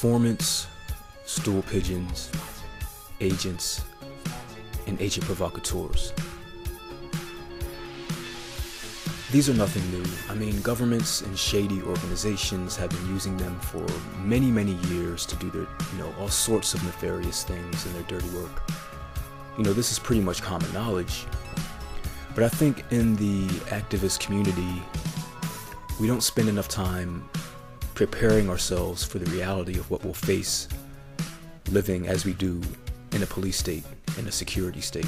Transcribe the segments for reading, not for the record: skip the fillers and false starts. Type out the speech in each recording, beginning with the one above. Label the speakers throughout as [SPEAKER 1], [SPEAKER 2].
[SPEAKER 1] Informants, stool pigeons, agents, and agent provocateurs. These are nothing new. I mean, governments and shady organizations have been using them for many, many years to do their, all sorts of nefarious things in their dirty work. This is pretty much common knowledge. But I think in the activist community, we don't spend enough time preparing ourselves for the reality of what we'll face living as we do in a police state, in a security state.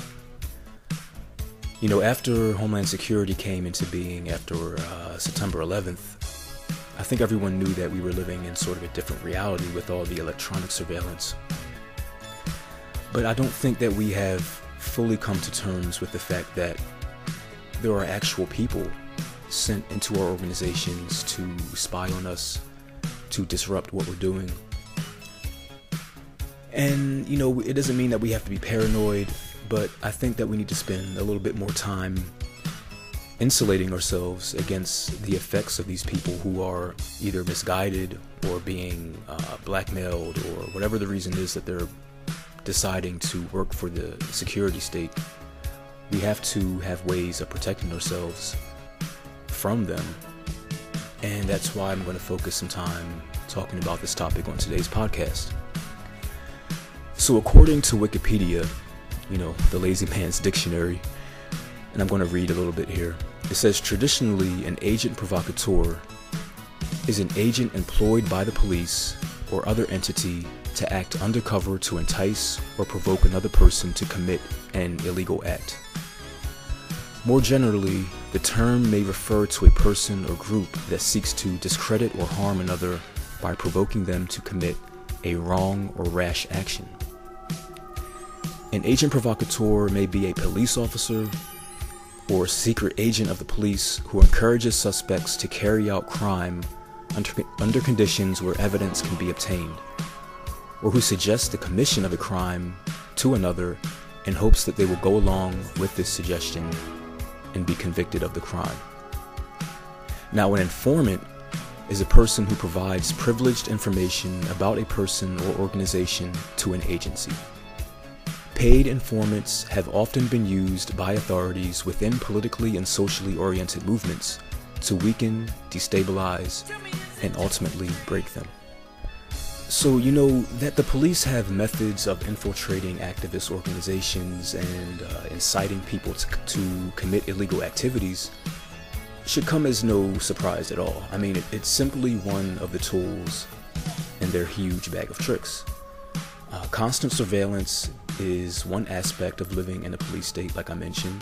[SPEAKER 1] After Homeland Security came into being after September 11th, I think everyone knew that we were living in sort of a different reality with all the electronic surveillance. But I don't think that we have fully come to terms with the fact that there are actual people sent into our organizations to spy on us, to disrupt what we're doing. And, it doesn't mean that we have to be paranoid, but I think that we need to spend a little bit more time insulating ourselves against the effects of these people who are either misguided or being blackmailed, or whatever the reason is that they're deciding to work for the security state. We have to have ways of protecting ourselves from them. And that's why I'm going to focus some time talking about this topic on today's podcast. So according to Wikipedia, the lazy man's dictionary, and I'm going to read a little bit here. It says, traditionally, an agent provocateur is an agent employed by the police or other entity to act undercover to entice or provoke another person to commit an illegal act. More generally, the term may refer to a person or group that seeks to discredit or harm another by provoking them to commit a wrong or rash action. An agent provocateur may be a police officer or a secret agent of the police who encourages suspects to carry out crime under conditions where evidence can be obtained, or who suggests the commission of a crime to another in hopes that they will go along with this suggestion and be convicted of the crime. Now, an informant is a person who provides privileged information about a person or organization to an agency. Paid informants have often been used by authorities within politically and socially oriented movements to weaken, destabilize, and ultimately break them. So, that the police have methods of infiltrating activist organizations and inciting people to commit illegal activities should come as no surprise at all. I mean, it's simply one of the tools in their huge bag of tricks. Constant surveillance is one aspect of living in a police state, like I mentioned.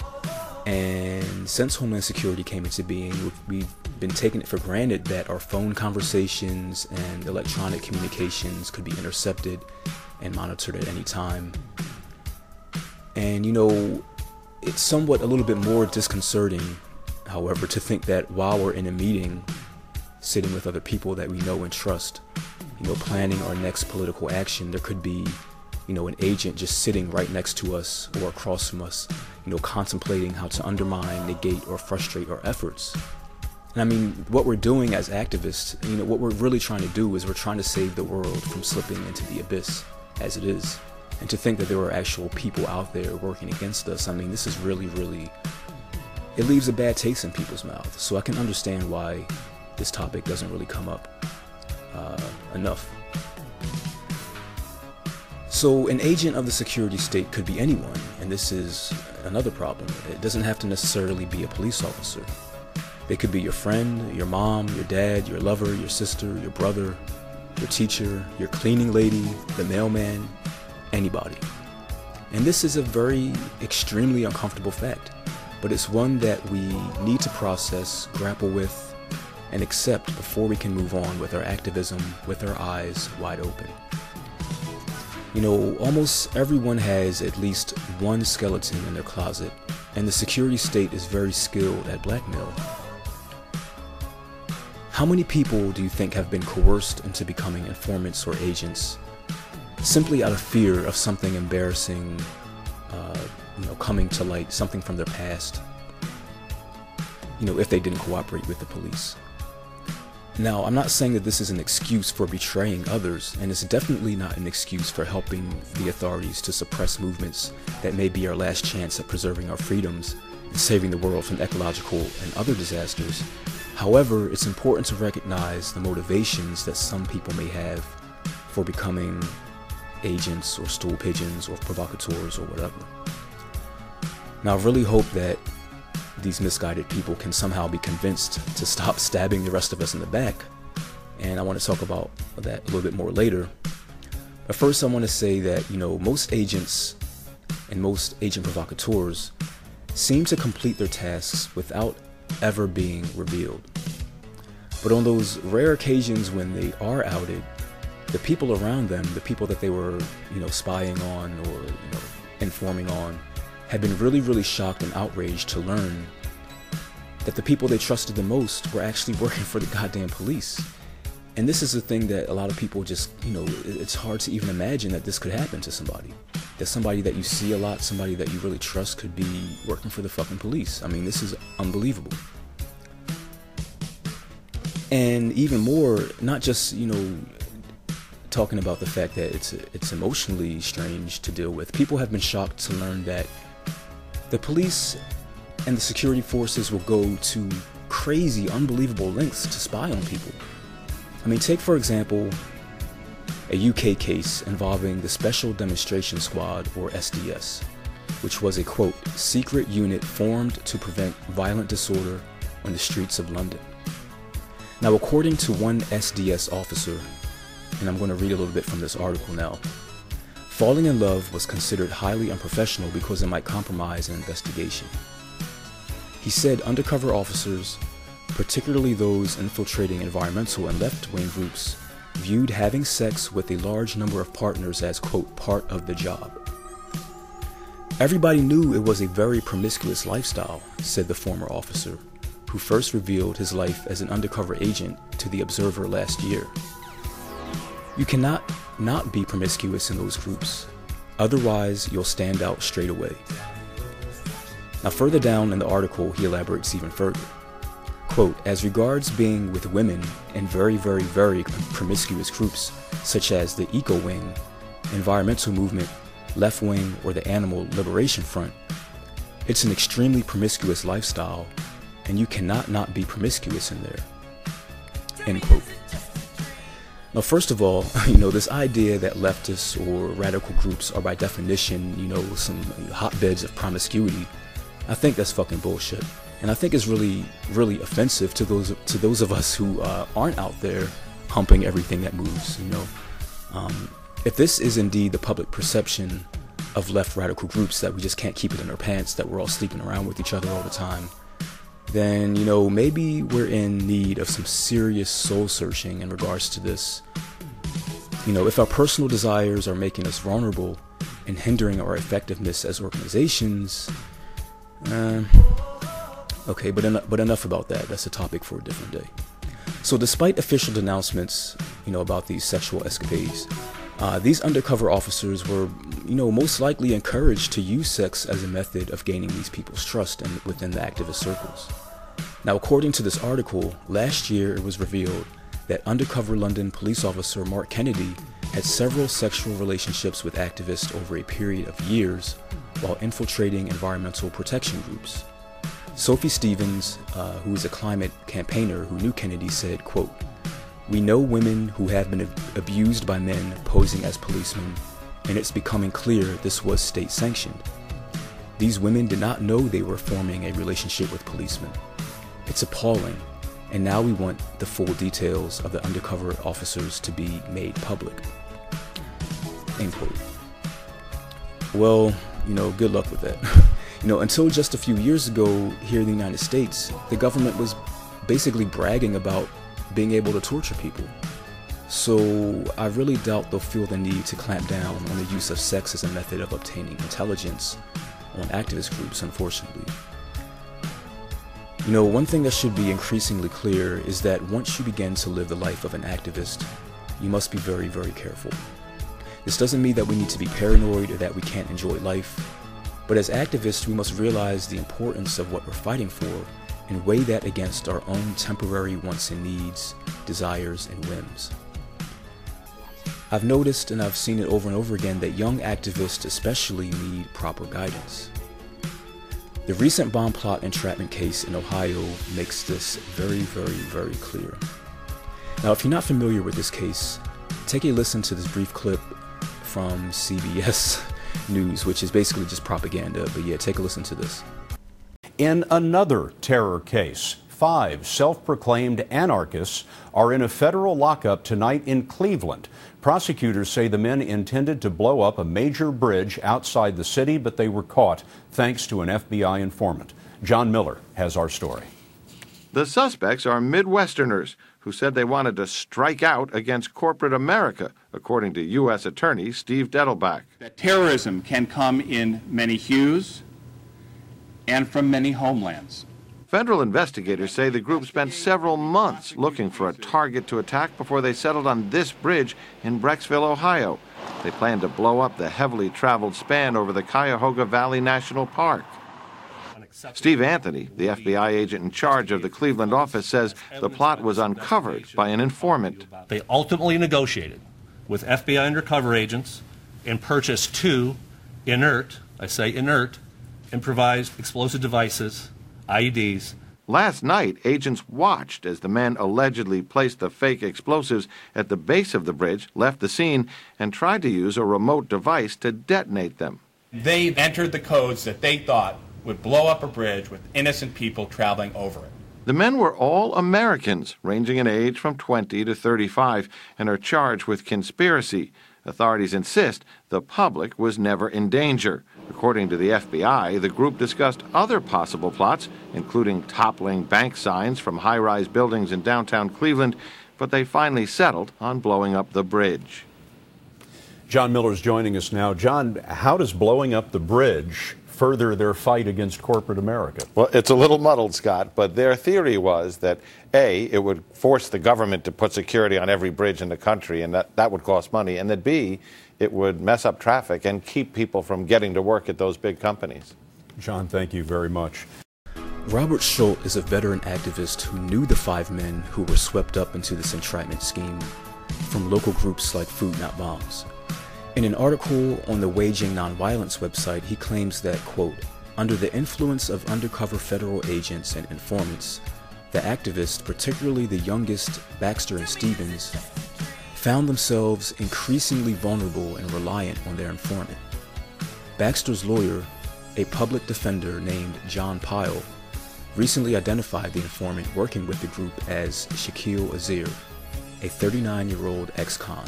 [SPEAKER 1] And since Homeland Security came into being, we've been taking it for granted that our phone conversations and electronic communications could be intercepted and monitored at any time. And, it's somewhat a little bit more disconcerting, however, to think that while we're in a meeting, sitting with other people that we know and trust, planning our next political action, there could be an agent just sitting right next to us or across from us, contemplating how to undermine, negate, or frustrate our efforts. And I mean, what we're doing as activists, what we're really trying to do is we're trying to save the world from slipping into the abyss as it is. And to think that there are actual people out there working against us, I mean, this is really, it leaves a bad taste in people's mouths. So I can understand why this topic doesn't really come up enough. So an agent of the security state could be anyone, and this is another problem. It doesn't have to necessarily be a police officer. They could be your friend, your mom, your dad, your lover, your sister, your brother, your teacher, your cleaning lady, the mailman, anybody. And this is a very extremely uncomfortable fact, but it's one that we need to process, grapple with, and accept before we can move on with our activism with our eyes wide open. Almost everyone has at least one skeleton in their closet, and the security state is very skilled at blackmail. How many people do you think have been coerced into becoming informants or agents simply out of fear of something embarrassing, coming to light, something from their past, if they didn't cooperate with the police? Now, I'm not saying that this is an excuse for betraying others, and it's definitely not an excuse for helping the authorities to suppress movements that may be our last chance at preserving our freedoms and saving the world from ecological and other disasters. However, it's important to recognize the motivations that some people may have for becoming agents or stool pigeons or provocateurs or whatever. Now, I really hope that these misguided people can somehow be convinced to stop stabbing the rest of us in the back, and I want to talk about that a little bit more later. But first, I want to say that, most agents and most agent provocateurs seem to complete their tasks without ever being revealed. But on those rare occasions when they are outed, the people around them, the people that they were, spying on or, informing on, had been really, really shocked and outraged to learn that the people they trusted the most were actually working for the goddamn police. And this is the thing that a lot of people just, it's hard to even imagine that this could happen to somebody. That somebody that you see a lot, somebody that you really trust could be working for the fucking police. I mean, this is unbelievable. And even more, not just, talking about the fact that it's emotionally strange to deal with. People have been shocked to learn that the police and the security forces will go to crazy, unbelievable lengths to spy on people. I mean, take, for example, a UK case involving the Special Demonstration Squad, or SDS, which was a, quote, secret unit formed to prevent violent disorder on the streets of London. Now, according to one SDS officer, and I'm going to read a little bit from this article now, falling in love was considered highly unprofessional because it might compromise an investigation. He said undercover officers, particularly those infiltrating environmental and left-wing groups, viewed having sex with a large number of partners as, quote, part of the job. Everybody knew it was a very promiscuous lifestyle, said the former officer, who first revealed his life as an undercover agent to The Observer last year. You cannot not be promiscuous in those groups, otherwise you'll stand out straight away. Now, further down in the article, he elaborates even further. Quote, as regards being with women in very, very, very promiscuous groups, such as the Eco Wing, Environmental Movement, Left Wing, or the Animal Liberation Front, it's an extremely promiscuous lifestyle, and you cannot not be promiscuous in there. End quote. Now, first of all, this idea that leftists or radical groups are by definition, some hotbeds of promiscuity, I think that's fucking bullshit. And I think it's really, really offensive to those of us who aren't out there humping everything that moves, If this is indeed the public perception of left radical groups, that we just can't keep it in our pants, that we're all sleeping around with each other all the time, then, maybe we're in need of some serious soul searching in regards to this. If our personal desires are making us vulnerable and hindering our effectiveness as organizations, okay, but enough about that. That's a topic for a different day. So despite official denouncements, about these sexual escapades, these undercover officers were, most likely encouraged to use sex as a method of gaining these people's trust and within the activist circles. Now, according to this article, last year it was revealed that undercover London police officer Mark Kennedy had several sexual relationships with activists over a period of years while infiltrating environmental protection groups. Sophie Stevens, who is a climate campaigner who knew Kennedy, said, quote, we know women who have been abused by men posing as policemen, and it's becoming clear this was state sanctioned. These women did not know they were forming a relationship with policemen. It's appalling, and now we want the full details of the undercover officers to be made public. End quote. Well, good luck with that. Until just a few years ago here in the United States, the government was basically bragging about being able to torture people. So I really doubt they'll feel the need to clamp down on the use of sex as a method of obtaining intelligence on activist groups, unfortunately. One thing that should be increasingly clear is that once you begin to live the life of an activist, you must be very, very careful. This doesn't mean that we need to be paranoid or that we can't enjoy life, but as activists, we must realize the importance of what we're fighting for and weigh that against our own temporary wants and needs, desires, and whims. I've noticed, and I've seen it over and over again, that young activists especially need proper guidance. The recent bomb plot entrapment case in Ohio makes this very, very, very clear. Now, if you're not familiar with this case, take a listen to this brief clip from CBS News, which is basically just propaganda, but yeah, take a listen to this.
[SPEAKER 2] In another terror case, 5 self-proclaimed anarchists are in a federal lockup tonight in Cleveland. Prosecutors say the men intended to blow up a major bridge outside the city, but they were caught thanks to an FBI informant. John Miller has our story.
[SPEAKER 3] The suspects are Midwesterners who said they wanted to strike out against corporate America, according to U.S. Attorney Steve Dettelbach.
[SPEAKER 4] That terrorism can come in many hues and from many homelands.
[SPEAKER 3] Federal investigators say the group spent several months looking for a target to attack before they settled on this bridge in Brecksville, Ohio. They planned to blow up the heavily traveled span over the Cuyahoga Valley National Park. Steve Anthony, the FBI agent in charge of the Cleveland office, says the plot was uncovered by an informant.
[SPEAKER 5] They ultimately negotiated with FBI undercover agents and purchased 2 inert, I say inert, improvised explosive devices, IEDs.
[SPEAKER 3] Last night, agents watched as the men allegedly placed the fake explosives at the base of the bridge, left the scene, and tried to use a remote device to detonate them.
[SPEAKER 4] They entered the codes that they thought would blow up a bridge with innocent people traveling over it.
[SPEAKER 3] The men were all Americans, ranging in age from 20 to 35, and are charged with conspiracy. Authorities insist the public was never in danger. According to the FBI, the group discussed other possible plots, including toppling bank signs from high-rise buildings in downtown Cleveland, but they finally settled on blowing up the bridge.
[SPEAKER 2] John Miller is joining us now. John, how does blowing up the bridge further their fight against corporate America?
[SPEAKER 3] Well, it's a little muddled, Scott, but their theory was that, A, it would force the government to put security on every bridge in the country, and that would cost money, and that, B, it would mess up traffic and keep people from getting to work at those big companies.
[SPEAKER 2] John, thank you very much.
[SPEAKER 1] Robert Schultz is a veteran activist who knew the 5 men who were swept up into this entrapment scheme from local groups like Food Not Bombs. In an article on the Waging Nonviolence website, he claims that, quote, under the influence of undercover federal agents and informants, the activists, particularly the youngest, Baxter and Stevens, found themselves increasingly vulnerable and reliant on their informant. Baxter's lawyer, a public defender named John Pyle, recently identified the informant working with the group as Shakil Azir, a 39-year-old ex-con.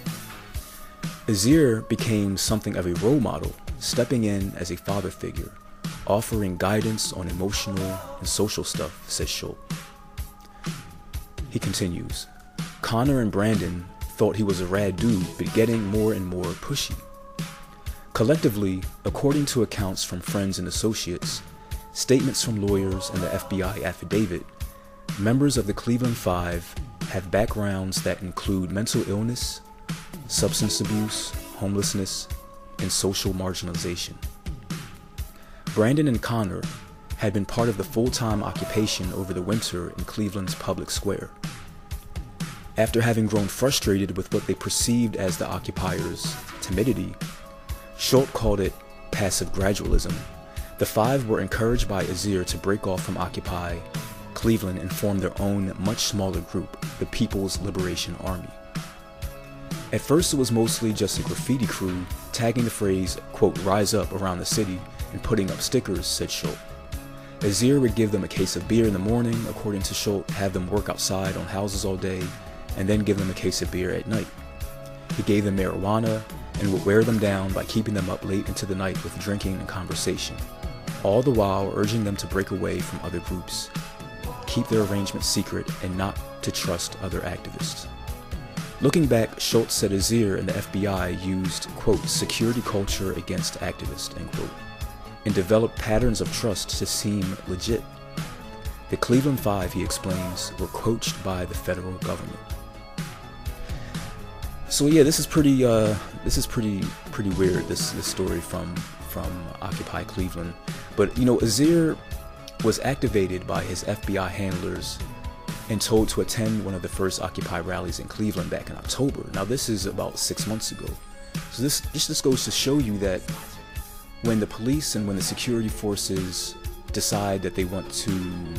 [SPEAKER 1] Azir became something of a role model, stepping in as a father figure, offering guidance on emotional and social stuff, says Schultz. He continues, Connor and Brandon thought he was a rad dude, but getting more and more pushy. Collectively, according to accounts from friends and associates, statements from lawyers, and the FBI affidavit, members of the Cleveland Five have backgrounds that include mental illness, substance abuse, homelessness, and social marginalization. Brandon and Connor had been part of the full-time occupation over the winter in Cleveland's public square. After having grown frustrated with what they perceived as the occupiers' timidity, Schultz called it passive gradualism. The 5 were encouraged by Azir to break off from Occupy Cleveland and form their own much smaller group, the People's Liberation Army. At first, it was mostly just a graffiti crew tagging the phrase, quote, rise up around the city and putting up stickers, said Schultz. Azir would give them a case of beer in the morning, according to Schultz, have them work outside on houses all day, and then give them a case of beer at night. He gave them marijuana and would wear them down by keeping them up late into the night with drinking and conversation, all the while urging them to break away from other groups, keep their arrangements secret, and not to trust other activists. Looking back, Schultz said Azir and the FBI used, quote, security culture against activists, end quote, and developed patterns of trust to seem legit. The Cleveland Five, he explains, were coached by the federal government. So yeah, this is pretty weird. This story from Occupy Cleveland, but you know, Azir was activated by his FBI handlers and told to attend one of the first Occupy rallies in Cleveland back in October. Now, this is about 6 months ago. So this just goes to show you that when the police and when the security forces decide that they want to,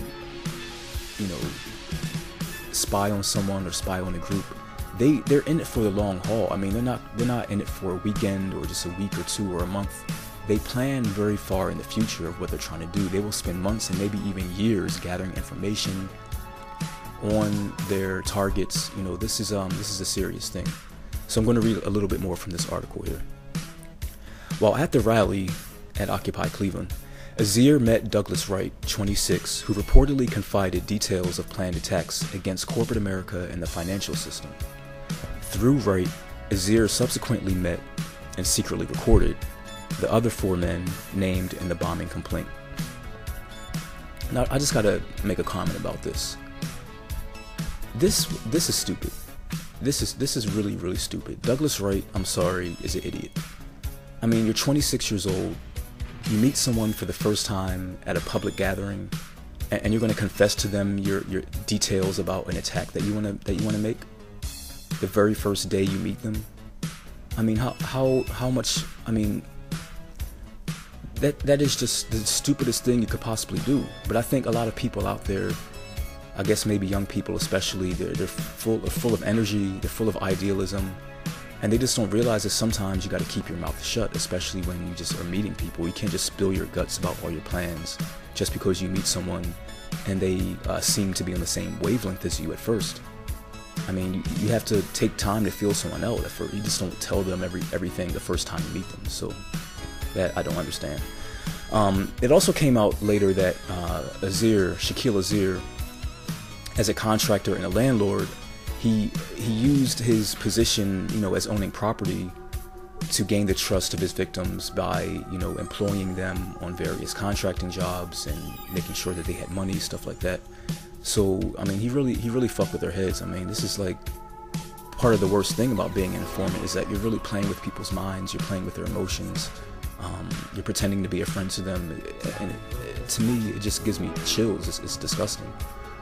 [SPEAKER 1] spy on someone or spy on a group, they're in it for the long haul. I mean, they're not in it for a weekend or just a week or two or a month. They plan very far in the future of what they're trying to do. They will spend months and maybe even years gathering information on their targets. This is a serious thing. So I'm going to read a little bit more from this article here. While at the rally at Occupy Cleveland, Azier met Douglas Wright, 26, who reportedly confided details of planned attacks against corporate America and the financial system. Through Wright, Azier subsequently met and secretly recorded the other 4 men named in the bombing complaint. Now, I just gotta make a comment about this. This is stupid. This is really, really stupid. Douglas Wright, I'm sorry, is an idiot. I mean, you're 26 years old. You meet someone for the first time at a public gathering, and you're going to confess to them your details about an attack that you want to make the very first day you meet them. I mean, how much? I mean, that is just the stupidest thing you could possibly do. But I think a lot of people out there, I guess maybe young people especially, they're full of energy, they're full of idealism, and they just don't realize that sometimes you got to keep your mouth shut, especially when you just are meeting people. You can't just spill your guts about all your plans just because you meet someone and they seem to be on the same wavelength as you at first. I mean, you have to take time to feel someone out. You just don't tell them everything the first time you meet them. So that I don't understand. It also came out later that Shaquille Azier, as a contractor and a landlord, he used his position, as owning property to gain the trust of his victims by, employing them on various contracting jobs and making sure that they had money, stuff like that. So, I mean, he really fucked with their heads. I mean, this is like part of the worst thing about being an informant, is that you're really playing with people's minds, you're playing with their emotions, you're pretending to be a friend to them, and to me, it just gives me chills. It's disgusting.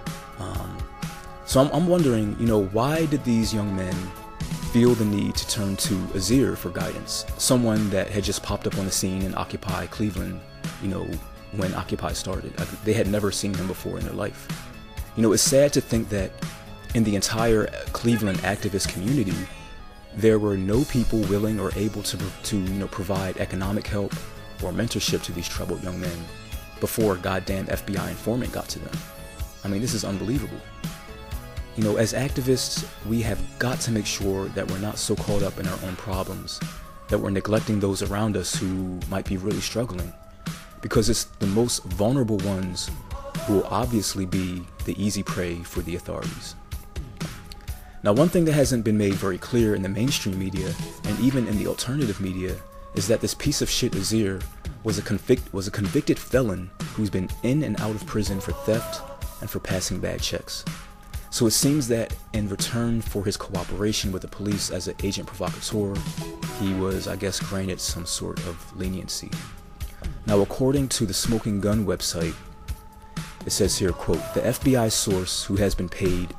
[SPEAKER 1] So I'm wondering, why did these young men feel the need to turn to Azier for guidance? Someone that had just popped up on the scene in Occupy Cleveland, when Occupy started. They had never seen him before in their life. It's sad to think that in the entire Cleveland activist community, there were no people willing or able to provide economic help or mentorship to these troubled young men before a goddamn FBI informant got to them. I mean, this is unbelievable. As activists, we have got to make sure that we're not so caught up in our own problems that we're neglecting those around us who might be really struggling, because it's the most vulnerable ones who will obviously be the easy prey for the authorities. Now, one thing that hasn't been made very clear in the mainstream media and even in the alternative media is that this piece of shit Azier was a convicted felon who's been in and out of prison for theft and for passing bad checks. So it seems that in return for his cooperation with the police as an agent provocateur, he was, I guess, granted some sort of leniency. Now, according to the Smoking Gun website, it says here, quote, "The FBI source, who has been paid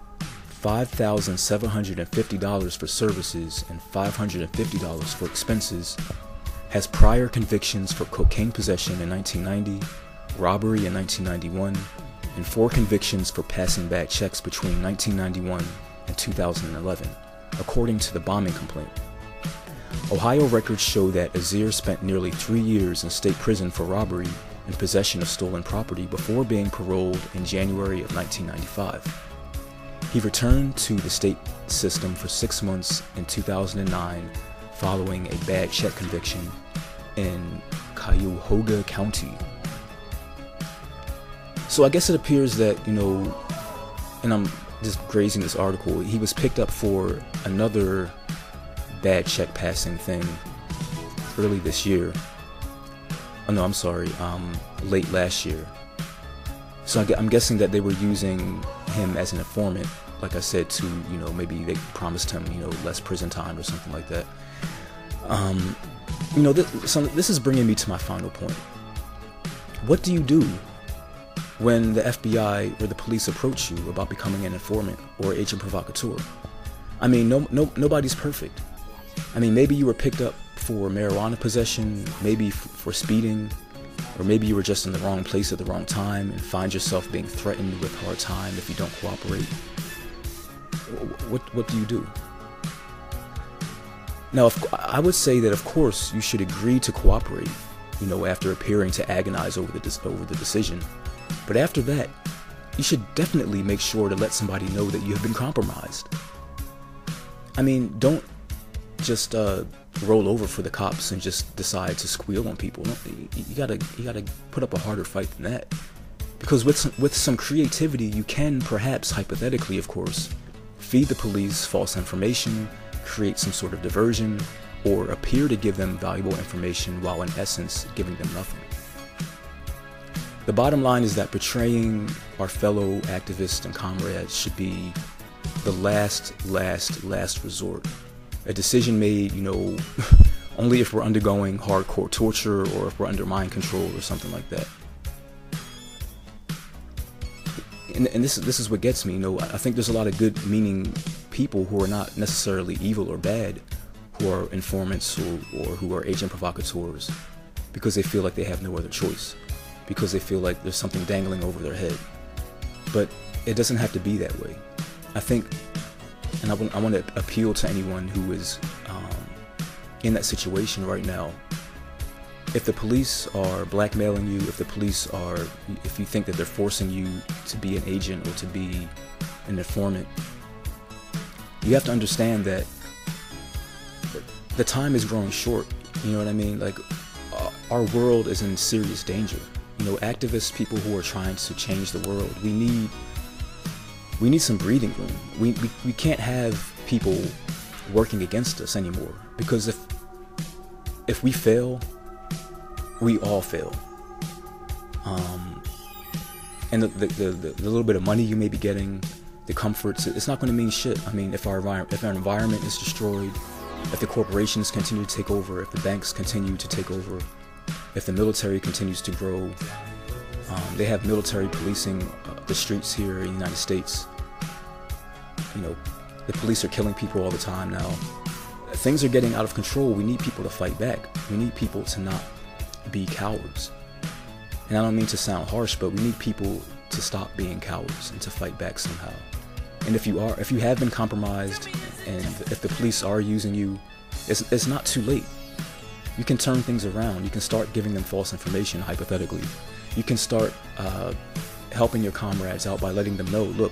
[SPEAKER 1] $5,750 for services and $550 for expenses, has prior convictions for cocaine possession in 1990, robbery in 1991, and 4 convictions for passing bad checks between 1991 and 2011, according to the bombing complaint. Ohio records show that Azier spent nearly 3 years in state prison for robbery and possession of stolen property before being paroled in January of 1995. He returned to the state system for 6 months in 2009 following a bad check conviction in Cuyahoga County. So I guess it appears that, and I'm just grazing this article, he was picked up for another bad check passing thing early this year. Oh no, I'm sorry, late last year. So I'm guessing that they were using him as an informant, like I said, to, maybe they promised him, less prison time or something like that. So this is bringing me to my final point. What do you do when the FBI or the police approach you about becoming an informant or agent provocateur. I mean, nobody's perfect. I mean, maybe you were picked up for marijuana possession, maybe for speeding, or maybe you were just in the wrong place at the wrong time and find yourself being threatened with hard time if you don't cooperate. What do you do? Now, I would say that, of course, you should agree to cooperate, after appearing to agonize over the decision. But after that, you should definitely make sure to let somebody know that you have been compromised. I mean, don't just roll over for the cops and just decide to squeal on people. You gotta put up a harder fight than that. Because with some creativity, you can perhaps, hypothetically, of course, feed the police false information, create some sort of diversion, or appear to give them valuable information while in essence giving them nothing. The bottom line is that betraying our fellow activists and comrades should be the last resort. A decision made, only if we're undergoing hardcore torture or if we're under mind control or something like that. And this is what gets me. I think there's a lot of good meaning people who are not necessarily evil or bad, who are informants or who are agent provocateurs, because they feel like they have no other choice, because they feel like there's something dangling over their head. But it doesn't have to be that way. I think, and I want to appeal to anyone who is in that situation right now. If the police are blackmailing you, if you think that they're forcing you to be an agent or to be an informant, you have to understand that the time is growing short. You know what I mean? Like, our world is in serious danger. Activists, people who are trying to change the world, we need some breathing room. We can't have people working against us anymore, because if we fail, we all fail. And the little bit of money you may be getting, the comforts, it's not going to mean shit. I mean, if our environment is destroyed, if the corporations continue to take over, if the banks continue to take over, if the military continues to grow, they have military policing the streets here in the United States. The police are killing people all the time now. Things are getting out of control. We need people to fight back. We need people to not be cowards. And I don't mean to sound harsh, but we need people to stop being cowards and to fight back somehow. And if you have been compromised, and if the police are using you, it's not too late. You can turn things around. You can start giving them false information, hypothetically. You can start helping your comrades out by letting them know, look,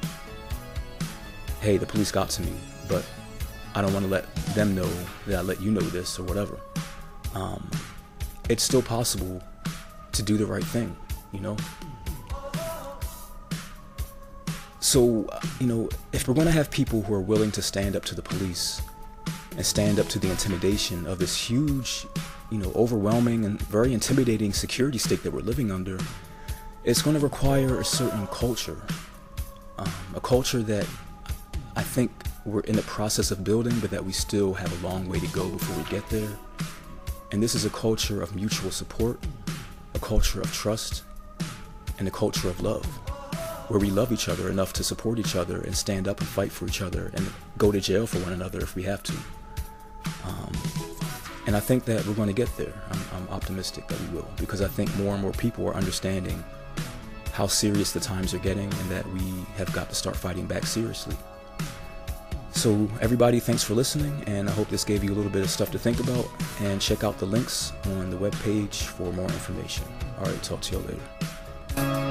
[SPEAKER 1] hey, the police got to me, but I don't want to let them know that I let you know this or whatever. It's still possible to do the right thing, So, if we're going to have people who are willing to stand up to the police and stand up to the intimidation of this huge, overwhelming and very intimidating security state that we're living under, it's going to require a certain culture, a culture that I think we're in the process of building, but that we still have a long way to go before we get there. And this is a culture of mutual support, a culture of trust, and a culture of love, where we love each other enough to support each other and stand up and fight for each other and go to jail for one another if we have to. And I think that we're going to get there. I'm optimistic that we will, because I think more and more people are understanding how serious the times are getting and that we have got to start fighting back seriously. So everybody, thanks for listening, and I hope this gave you a little bit of stuff to think about, and check out the links on the webpage for more information. All right, talk to you later.